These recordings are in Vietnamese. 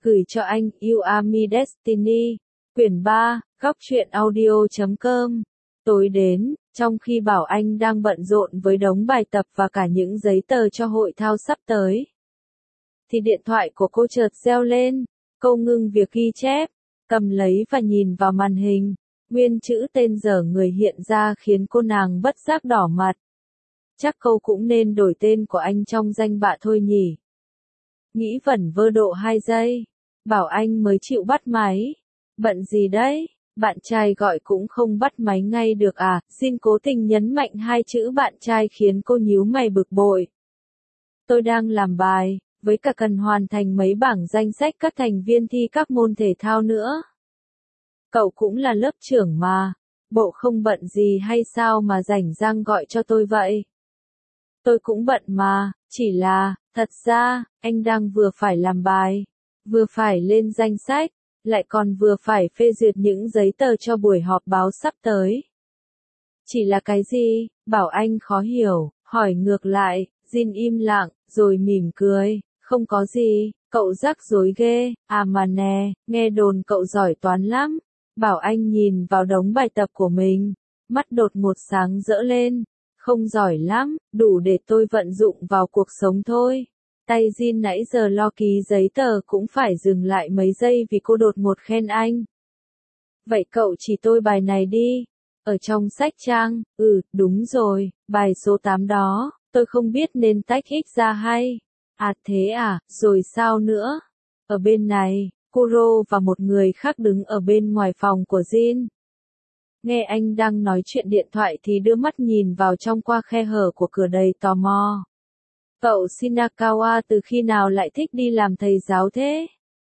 Gửi cho anh, You Are My Destiny. Quyển 3, góc truyện audio.com. Tối đến, trong khi Bảo Anh đang bận rộn với đống bài tập và cả những giấy tờ cho hội thao sắp tới, thì điện thoại của cô chợt reo lên. Cô ngưng việc ghi chép, cầm lấy và nhìn vào màn hình. Nguyên chữ tên dở người hiện ra khiến cô nàng bất giác đỏ mặt. Chắc cô cũng nên đổi tên của anh trong danh bạ thôi nhỉ. Nghĩ vẩn vơ độ 2 giây, Bảo Anh mới chịu bắt máy. Bận gì đấy? Bạn trai gọi cũng không bắt máy ngay được à? Jin cố tình nhấn mạnh hai chữ bạn trai khiến cô nhíu mày bực bội. Tôi đang làm bài, với cả cần hoàn thành mấy bảng danh sách các thành viên thi các môn thể thao nữa. Cậu cũng là lớp trưởng mà, bộ không bận gì hay sao mà rảnh rang gọi cho tôi vậy? Tôi cũng bận mà, chỉ là, thật ra, anh đang vừa phải làm bài, vừa phải lên danh sách, lại còn vừa phải phê duyệt những giấy tờ cho buổi họp báo sắp tới. Chỉ là cái gì? Bảo Anh khó hiểu, hỏi ngược lại. Jin im lặng, rồi mỉm cười. Không có gì, cậu rắc rối ghê. À mà nè, nghe đồn cậu giỏi toán lắm. Bảo Anh nhìn vào đống bài tập của mình, mắt đột ngột sáng rỡ lên. Không giỏi lắm, đủ để tôi vận dụng vào cuộc sống thôi. Tay Jin nãy giờ lo ký giấy tờ cũng phải dừng lại mấy giây vì cô đột ngột khen anh. Vậy cậu chỉ tôi bài này đi. Ở trong sách trang, đúng rồi, bài số 8 đó, tôi không biết nên tách x ra hay. À thế à, rồi sao nữa? Ở bên này, Kuro và một người khác đứng ở bên ngoài phòng của Jin. Nghe anh đang nói chuyện điện thoại thì đưa mắt nhìn vào trong qua khe hở của cửa đầy tò mò. Cậu Shinakawa từ khi nào lại thích đi làm thầy giáo thế?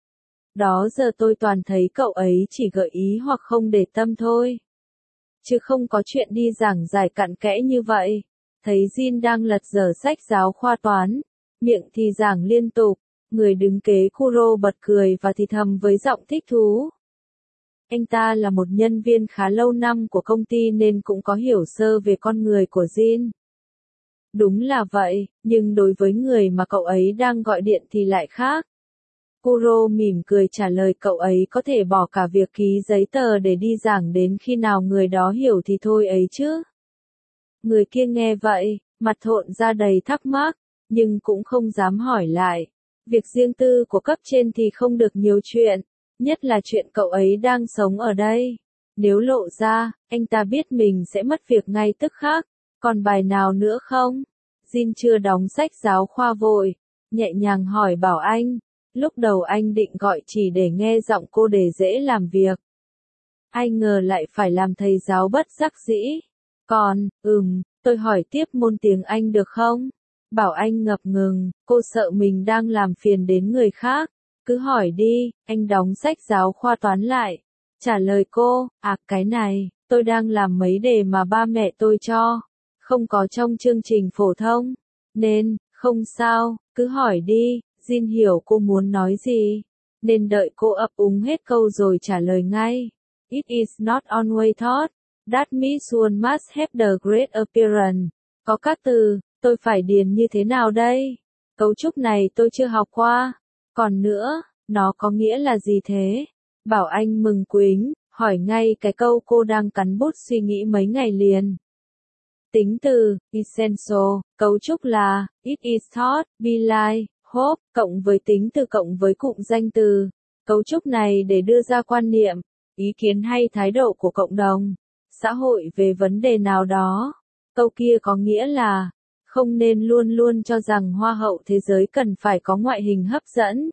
Đó giờ tôi toàn thấy cậu ấy chỉ gợi ý hoặc không để tâm thôi. Chứ không có chuyện đi giảng giải cặn kẽ như vậy. Thấy Jin đang lật dở sách giáo khoa toán, miệng thì giảng liên tục, người đứng kế Kuro bật cười và thì thầm với giọng thích thú. Anh ta là một nhân viên khá lâu năm của công ty nên cũng có hiểu sơ về con người của Jin. Đúng là vậy, nhưng đối với người mà cậu ấy đang gọi điện thì lại khác. Kuro mỉm cười trả lời cậu ấy có thể bỏ cả việc ký giấy tờ để đi giảng đến khi nào người đó hiểu thì thôi ấy chứ. Người kia nghe vậy, mặt thộn ra đầy thắc mắc, nhưng cũng không dám hỏi lại. Việc riêng tư của cấp trên thì không được nhiều chuyện, nhất là chuyện cậu ấy đang sống ở đây. Nếu lộ ra, anh ta biết mình sẽ mất việc ngay tức khắc. Còn bài nào nữa không? Jin chưa đóng sách giáo khoa vội, nhẹ nhàng hỏi Bảo Anh. Lúc đầu anh định gọi chỉ để nghe giọng cô để dễ làm việc. Ai ngờ lại phải làm thầy giáo bất đắc dĩ. Còn, tôi hỏi tiếp môn tiếng Anh được không? Bảo Anh ngập ngừng, cô sợ mình đang làm phiền đến người khác. Cứ hỏi đi, anh đóng sách giáo khoa toán lại. Trả lời cô, cái này, tôi đang làm mấy đề mà ba mẹ tôi cho. Không có trong chương trình phổ thông. Nên, không sao, cứ hỏi đi. Jin hiểu cô muốn nói gì, nên đợi cô ấp úng hết câu rồi trả lời ngay. It is not always thought that Miss One must have the great appearance. Có các từ, tôi phải điền như thế nào đây? Cấu trúc này tôi chưa học qua. Còn nữa, nó có nghĩa là gì thế? Bảo Anh mừng quính, hỏi ngay cái câu cô đang cắn bút suy nghĩ mấy ngày liền. Tính từ, essential, cấu trúc là, it is thought, be like, hope, cộng với tính từ cộng với cụm danh từ. Cấu trúc này để đưa ra quan niệm, ý kiến hay thái độ của cộng đồng, xã hội về vấn đề nào đó. Câu kia có nghĩa là, không nên luôn luôn cho rằng hoa hậu thế giới cần phải có ngoại hình hấp dẫn.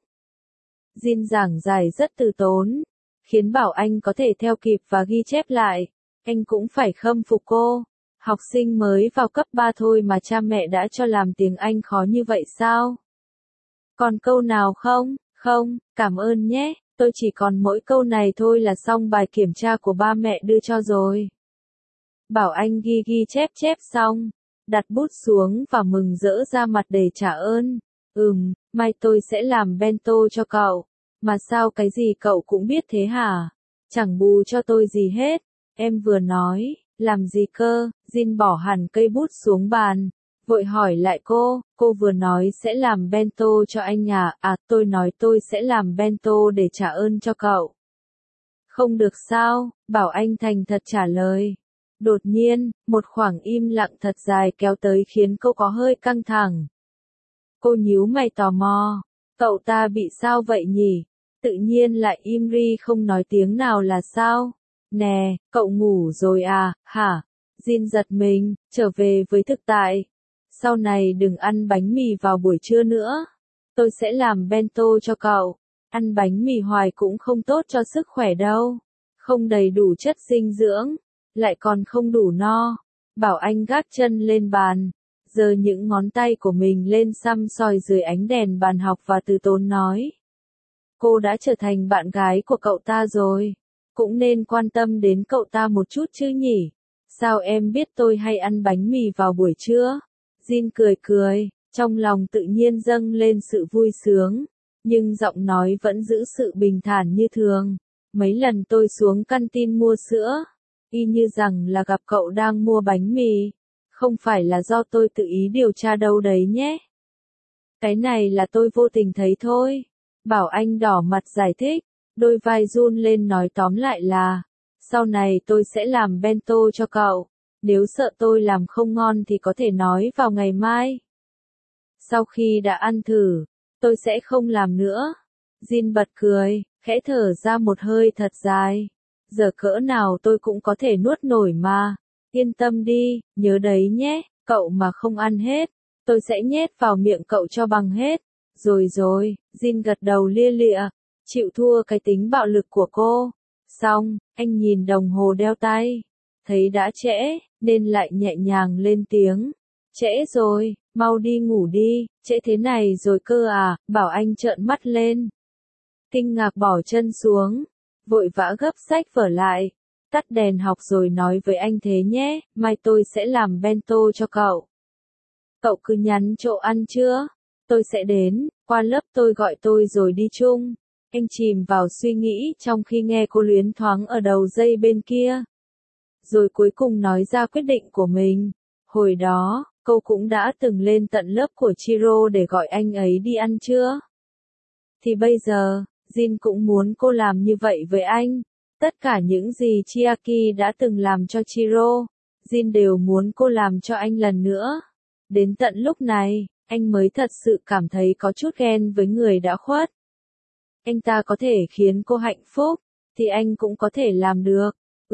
Jin giảng giải rất từ tốn, khiến Bảo Anh có thể theo kịp và ghi chép lại. Anh cũng phải khâm phục cô. Học sinh mới vào cấp 3 thôi mà cha mẹ đã cho làm tiếng Anh khó như vậy sao? Còn câu nào không? Không, cảm ơn nhé, tôi chỉ còn mỗi câu này thôi là xong bài kiểm tra của ba mẹ đưa cho rồi. Bảo Anh ghi chép xong, đặt bút xuống và mừng rỡ ra mặt để trả ơn. Mai tôi sẽ làm bento cho cậu. Mà sao cái gì cậu cũng biết thế hả? Chẳng bù cho tôi gì hết. Em vừa nói, làm gì cơ? Jin bỏ hẳn cây bút xuống bàn, Vội hỏi lại cô vừa nói sẽ làm bento cho anh à? À, tôi nói tôi sẽ làm bento để trả ơn cho cậu. Không được sao? Bảo Anh thành thật trả lời. Đột nhiên, một khoảng im lặng thật dài kéo tới khiến cô có hơi căng thẳng. Cô nhíu mày tò mò. Cậu ta bị sao vậy nhỉ? Tự nhiên lại im ri không nói tiếng nào là sao? Nè, cậu ngủ rồi à, hả? Jin giật mình, trở về với thực tại. Sau này đừng ăn bánh mì vào buổi trưa nữa. Tôi sẽ làm bento cho cậu. Ăn bánh mì hoài cũng không tốt cho sức khỏe đâu. Không đầy đủ chất dinh dưỡng, lại còn không đủ no. Bảo Anh gác chân lên bàn, giơ những ngón tay của mình lên săm soi dưới ánh đèn bàn học và từ tốn nói. Cô đã trở thành bạn gái của cậu ta rồi. Cũng nên quan tâm đến cậu ta một chút chứ nhỉ? Sao em biết tôi hay ăn bánh mì vào buổi trưa? Jin cười cười, trong lòng tự nhiên dâng lên sự vui sướng, nhưng giọng nói vẫn giữ sự bình thản như thường. Mấy lần tôi xuống canteen mua sữa, y như rằng là gặp cậu đang mua bánh mì. Không phải là do tôi tự ý điều tra đâu đấy nhé. Cái này là tôi vô tình thấy thôi. Bảo Anh đỏ mặt giải thích, đôi vai run lên nói tóm lại là, sau này tôi sẽ làm bento cho cậu. Nếu sợ tôi làm không ngon thì có thể nói vào ngày mai. Sau khi đã ăn thử, tôi sẽ không làm nữa. Jin bật cười, khẽ thở ra một hơi thật dài. Giờ cỡ nào tôi cũng có thể nuốt nổi mà. Yên tâm đi, nhớ đấy nhé, cậu mà không ăn hết, tôi sẽ nhét vào miệng cậu cho bằng hết. Rồi rồi, Jin gật đầu lia lịa, chịu thua cái tính bạo lực của cô. Xong, anh nhìn đồng hồ đeo tay, thấy đã trễ, nên lại nhẹ nhàng lên tiếng. Trễ rồi, mau đi ngủ đi, trễ thế này rồi cơ à? Bảo Anh trợn mắt lên. Kinh ngạc bỏ chân xuống, vội vã gấp sách vở lại, tắt đèn học rồi nói với anh thế nhé, mai tôi sẽ làm bento cho cậu. Cậu cứ nhắn chỗ ăn chưa? Tôi sẽ đến, qua lớp tôi gọi tôi rồi đi chung. Anh chìm vào suy nghĩ trong khi nghe cô luyến thoáng ở đầu dây bên kia. Rồi cuối cùng nói ra quyết định của mình. Hồi đó, cô cũng đã từng lên tận lớp của Chiro để gọi anh ấy đi ăn trưa. Thì bây giờ, Jin cũng muốn cô làm như vậy với anh. Tất cả những gì Chiaki đã từng làm cho Chiro, Jin đều muốn cô làm cho anh lần nữa. Đến tận lúc này, anh mới thật sự cảm thấy có chút ghen với người đã khuất. Anh ta có thể khiến cô hạnh phúc, thì anh cũng có thể làm được.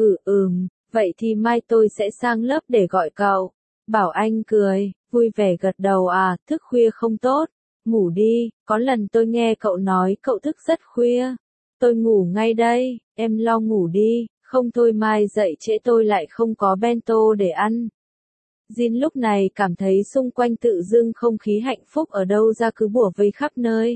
Vậy thì mai tôi sẽ sang lớp để gọi cậu. Bảo Anh cười, vui vẻ gật đầu à, thức khuya không tốt. Ngủ đi, có lần tôi nghe cậu nói cậu thức rất khuya. Tôi ngủ ngay đây, em lo ngủ đi, không thôi mai dậy trễ tôi lại không có bento để ăn. Jin lúc này cảm thấy xung quanh tự dưng không khí hạnh phúc ở đâu ra cứ bủa vây khắp nơi.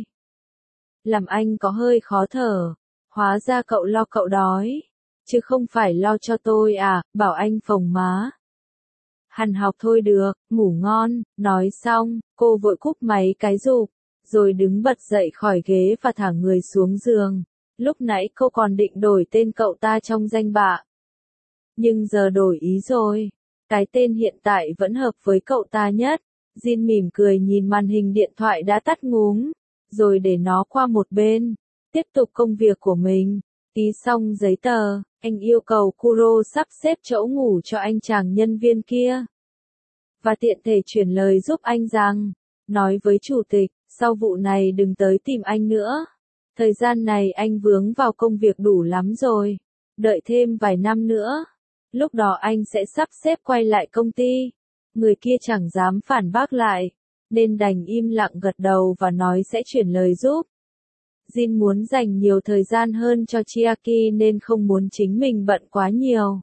Làm anh có hơi khó thở, hóa ra cậu lo cậu đói, chứ không phải lo cho tôi à, Bảo Anh phồng má. Hằn học thôi được, ngủ ngon, nói xong, cô vội cúp máy cái rụp, rồi đứng bật dậy khỏi ghế và thả người xuống giường. Lúc nãy cô còn định đổi tên cậu ta trong danh bạ. Nhưng giờ đổi ý rồi, cái tên hiện tại vẫn hợp với cậu ta nhất. Jin mỉm cười nhìn màn hình điện thoại đã tắt ngúm, rồi để nó qua một bên, tiếp tục công việc của mình. Ký xong giấy tờ, anh yêu cầu Kuro sắp xếp chỗ ngủ cho anh chàng nhân viên kia. Và tiện thể chuyển lời giúp anh rằng, nói với chủ tịch, sau vụ này đừng tới tìm anh nữa. Thời gian này anh vướng vào công việc đủ lắm rồi. Đợi thêm vài năm nữa, lúc đó anh sẽ sắp xếp quay lại công ty. Người kia chẳng dám phản bác lại, nên đành im lặng gật đầu và nói sẽ chuyển lời giúp. Jin muốn dành nhiều thời gian hơn cho Chiaki nên không muốn chính mình bận quá nhiều.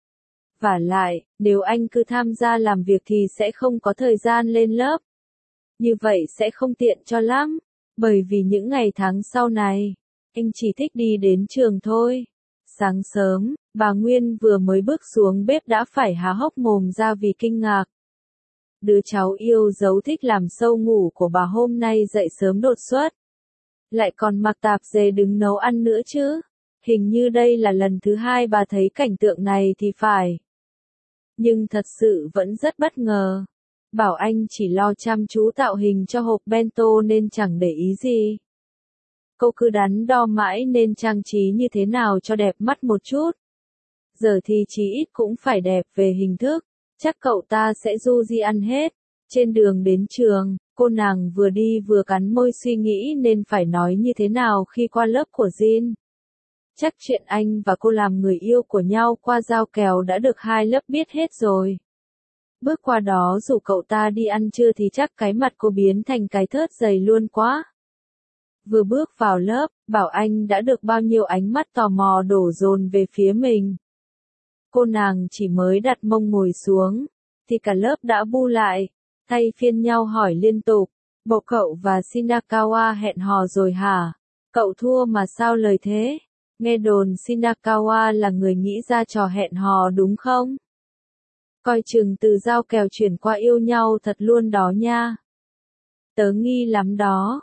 Vả lại, nếu anh cứ tham gia làm việc thì sẽ không có thời gian lên lớp. Như vậy sẽ không tiện cho lắm, bởi vì những ngày tháng sau này, anh chỉ thích đi đến trường thôi. Sáng sớm, bà Nguyên vừa mới bước xuống bếp đã phải há hốc mồm ra vì kinh ngạc. Đứa cháu yêu dấu thích làm sâu ngủ của bà hôm nay dậy sớm đột xuất. Lại còn mặc tạp dề đứng nấu ăn nữa chứ. Hình như đây là lần thứ hai bà thấy cảnh tượng này thì phải. Nhưng thật sự vẫn rất bất ngờ. Bảo Anh chỉ lo chăm chú tạo hình cho hộp bento nên chẳng để ý gì. Cô cứ đắn đo mãi nên trang trí như thế nào cho đẹp mắt một chút. Giờ thì chí ít cũng phải đẹp về hình thức, chắc cậu ta sẽ du di ăn hết. Trên đường đến trường, cô nàng vừa đi vừa cắn môi suy nghĩ nên phải nói như thế nào khi qua lớp của Jin. Chắc chuyện anh và cô làm người yêu của nhau qua giao kèo đã được hai lớp biết hết rồi. Bước qua đó rủ cậu ta đi ăn trưa thì chắc cái mặt cô biến thành cái thớt dày luôn quá. Vừa bước vào lớp, Bảo Anh đã được bao nhiêu ánh mắt tò mò đổ dồn về phía mình. Cô nàng chỉ mới đặt mông ngồi xuống, thì cả lớp đã bu lại, thay phiên nhau hỏi liên tục, bộ cậu và Shinakawa hẹn hò rồi hả? Cậu thua mà sao lời thế? Nghe đồn Shinakawa là người nghĩ ra trò hẹn hò đúng không? Coi chừng từ giao kèo chuyển qua yêu nhau thật luôn đó nha. Tớ nghi lắm đó,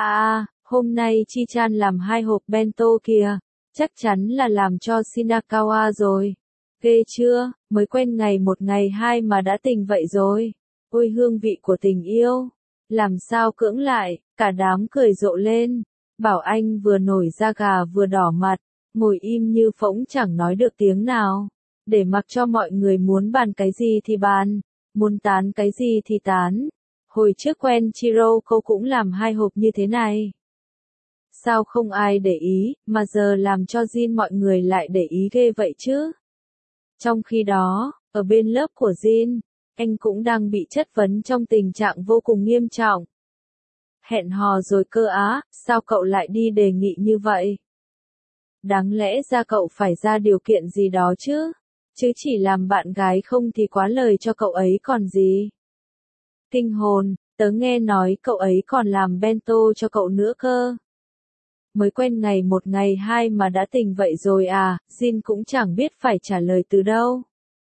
hôm nay Chi-chan làm 2 hộp bento kìa, chắc chắn là làm cho Shinakawa rồi. Ghê chưa, mới quen ngày 1 ngày 2 mà đã tình vậy rồi. Ôi hương vị của tình yêu, làm sao cưỡng lại, cả đám cười rộ lên. Bảo Anh vừa nổi da gà vừa đỏ mặt, ngồi im như phỗng chẳng nói được tiếng nào. Để mặc cho mọi người muốn bàn cái gì thì bàn, muốn tán cái gì thì tán. Hồi trước quen Chiro cô cũng làm 2 hộp như thế này. Sao không ai để ý, mà giờ làm cho Jin mọi người lại để ý ghê vậy chứ? Trong khi đó, ở bên lớp của Jin, anh cũng đang bị chất vấn trong tình trạng vô cùng nghiêm trọng. Hẹn hò rồi cơ á, sao cậu lại đi đề nghị như vậy? Đáng lẽ ra cậu phải ra điều kiện gì đó chứ? Chứ chỉ làm bạn gái không thì quá lời cho cậu ấy còn gì. Kinh hồn, tớ nghe nói cậu ấy còn làm bento cho cậu nữa cơ. Mới quen ngày 1 ngày 2 mà đã tình vậy rồi à, Jin cũng chẳng biết phải trả lời từ đâu.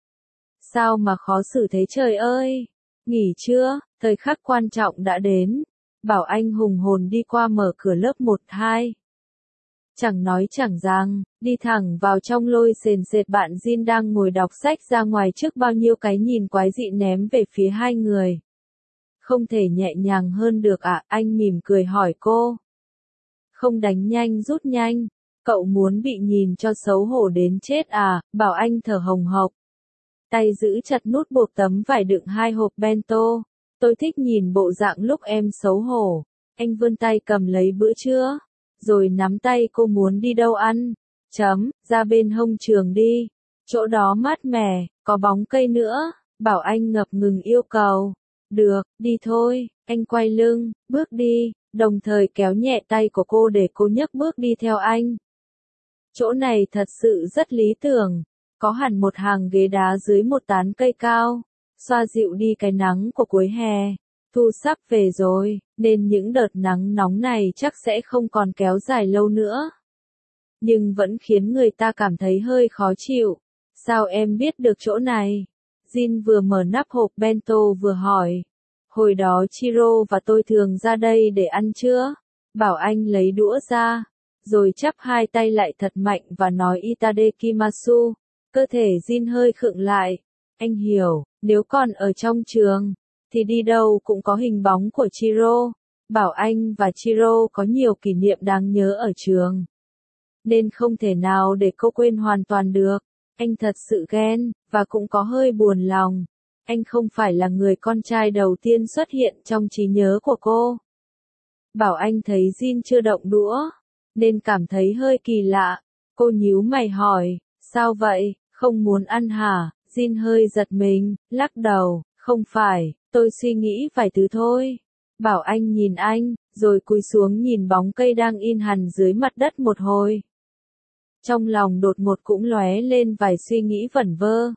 Sao mà khó xử thế trời ơi? Nghỉ chưa, thời khắc quan trọng đã đến. Bảo Anh hùng hồn đi qua mở cửa lớp 1-2. Chẳng nói chẳng rằng, đi thẳng vào trong lôi sền sệt bạn Jin đang ngồi đọc sách ra ngoài trước bao nhiêu cái nhìn quái dị ném về phía hai người. Không thể nhẹ nhàng hơn được à, anh mỉm cười hỏi cô. Không đánh nhanh rút nhanh, cậu muốn bị nhìn cho xấu hổ đến chết à, Bảo Anh thở hồng hộc. Tay giữ chặt nút buộc tấm vải đựng 2 hộp bento. Tôi thích nhìn bộ dạng lúc em xấu hổ. Anh vươn tay cầm lấy bữa trưa, rồi nắm tay cô muốn đi đâu ăn. Ra bên hông trường đi. Chỗ đó mát mẻ, có bóng cây nữa. Bảo Anh ngập ngừng yêu cầu. Được, đi thôi. Anh quay lưng, bước đi, đồng thời kéo nhẹ tay của cô để cô nhấc bước đi theo anh. Chỗ này thật sự rất lý tưởng. Có hẳn một hàng ghế đá dưới một tán cây cao, xoa dịu đi cái nắng của cuối hè. Thu sắp về rồi, nên những đợt nắng nóng này chắc sẽ không còn kéo dài lâu nữa. Nhưng vẫn khiến người ta cảm thấy hơi khó chịu. Sao em biết được chỗ này? Jin vừa mở nắp hộp bento vừa hỏi. Hồi đó Chiro và tôi thường ra đây để ăn trưa. Bảo Anh lấy đũa ra, rồi chắp 2 tay lại thật mạnh và nói Itadekimasu. Cơ thể Jin hơi khựng lại. Anh hiểu, nếu còn ở trong trường, thì đi đâu cũng có hình bóng của Chiro. Bảo Anh và Chiro có nhiều kỷ niệm đáng nhớ ở trường, nên không thể nào để cô quên hoàn toàn được. Anh thật sự ghen, và cũng có hơi buồn lòng. Anh không phải là người con trai đầu tiên xuất hiện trong trí nhớ của cô. Bảo Anh thấy Jin chưa động đũa, nên cảm thấy hơi kỳ lạ. Cô nhíu mày hỏi, sao vậy, không muốn ăn hả? Jin hơi giật mình, lắc đầu, không phải, tôi suy nghĩ vài thứ thôi. Bảo Anh nhìn anh, rồi cúi xuống nhìn bóng cây đang in hằn dưới mặt đất một hồi. Trong lòng đột ngột cũng lóe lên vài suy nghĩ vẩn vơ.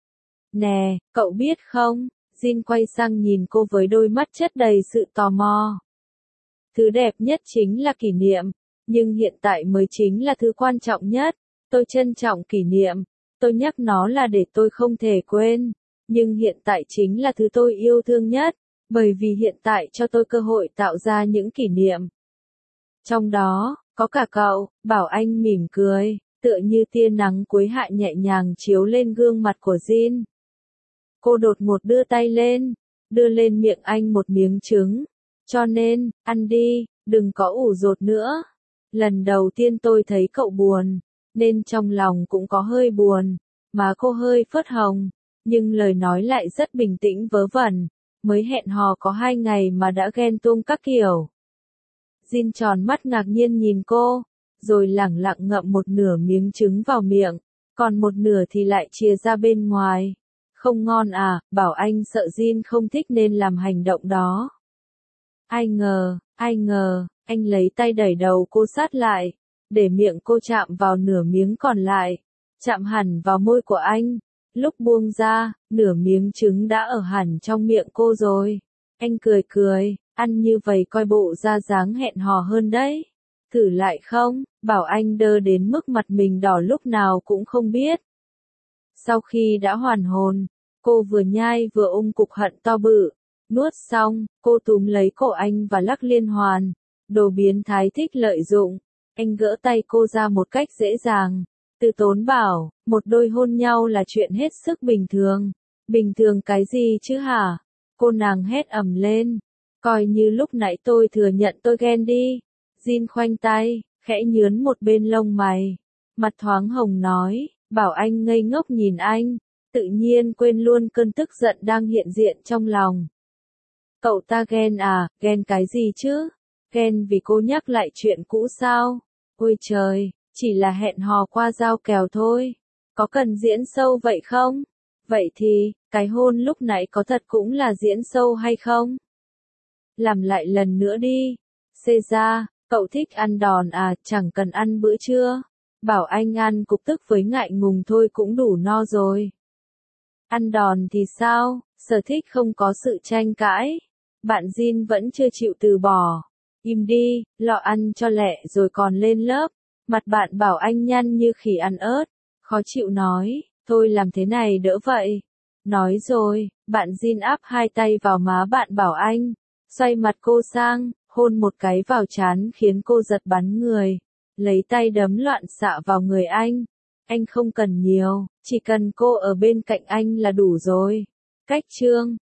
Nè, cậu biết không? Jin quay sang nhìn cô với đôi mắt chất đầy sự tò mò. Thứ đẹp nhất chính là kỷ niệm, nhưng hiện tại mới chính là thứ quan trọng nhất. Tôi trân trọng kỷ niệm, tôi nhắc nó là để tôi không thể quên, nhưng hiện tại chính là thứ tôi yêu thương nhất, bởi vì hiện tại cho tôi cơ hội tạo ra những kỷ niệm. Trong đó, có cả cậu, Bảo Anh mỉm cười, tựa như tia nắng cuối hạ nhẹ nhàng chiếu lên gương mặt của Jin. Cô đột ngột đưa tay lên, đưa lên miệng anh một miếng trứng. Cho nên, ăn đi, đừng có ủ dột nữa. Lần đầu tiên tôi thấy cậu buồn, nên trong lòng cũng có hơi buồn, má cô hơi phớt hồng, nhưng lời nói lại rất bình tĩnh vớ vẩn, mới hẹn hò có 2 ngày mà đã ghen tuông các kiểu. Jin tròn mắt ngạc nhiên nhìn cô, rồi lẳng lặng ngậm một nửa miếng trứng vào miệng, còn một nửa thì lại chia ra bên ngoài. Không ngon à, bảo anh sợ Jin không thích nên làm hành động đó. Ai ngờ, anh lấy tay đẩy đầu cô sát lại, để miệng cô chạm vào nửa miếng còn lại, chạm hẳn vào môi của anh. Lúc buông ra, nửa miếng trứng đã ở hẳn trong miệng cô rồi. Anh cười, ăn như vậy coi bộ ra dáng hẹn hò hơn đấy. Thử lại không, bảo anh đơ đến mức mặt mình đỏ lúc nào cũng không biết. Sau khi đã hoàn hồn, cô vừa nhai vừa ôm cục hận to bự. Nuốt xong, cô túm lấy cổ anh và lắc liên hoàn. Đồ biến thái thích lợi dụng. Anh gỡ tay cô ra một cách dễ dàng. Từ tốn bảo, một đôi hôn nhau là chuyện hết sức bình thường. Bình thường cái gì chứ hả? Cô nàng hét ầm lên. Coi như lúc nãy tôi thừa nhận tôi ghen đi. Jin khoanh tay, khẽ nhướn một bên lông mày. Mặt thoáng hồng nói, bảo anh ngây ngốc nhìn anh. Tự nhiên quên luôn cơn tức giận đang hiện diện trong lòng. Cậu ta ghen à, ghen cái gì chứ? Ghen vì cô nhắc lại chuyện cũ sao? Ôi trời, chỉ là hẹn hò qua giao kèo thôi. Có cần diễn sâu vậy không? Vậy thì, cái hôn lúc nãy có thật cũng là diễn sâu hay không? Làm lại lần nữa đi. Xê ra, cậu thích ăn đòn à, chẳng cần ăn bữa trưa. Bảo anh ăn cục tức với ngại ngùng thôi cũng đủ no rồi. Ăn đòn thì sao, sở thích không có sự tranh cãi. Bạn Jin vẫn chưa chịu từ bỏ. Im đi, lo ăn cho lẹ rồi còn lên lớp. Mặt bạn bảo anh nhăn như khỉ ăn ớt. Khó chịu nói, thôi làm thế này đỡ vậy. Nói rồi, bạn Jin áp 2 tay vào má bạn bảo anh. Xoay mặt cô sang, hôn một cái vào trán khiến cô giật bắn người. Lấy tay đấm loạn xạ vào người anh. Anh không cần nhiều, chỉ cần cô ở bên cạnh anh là đủ rồi. Cách chương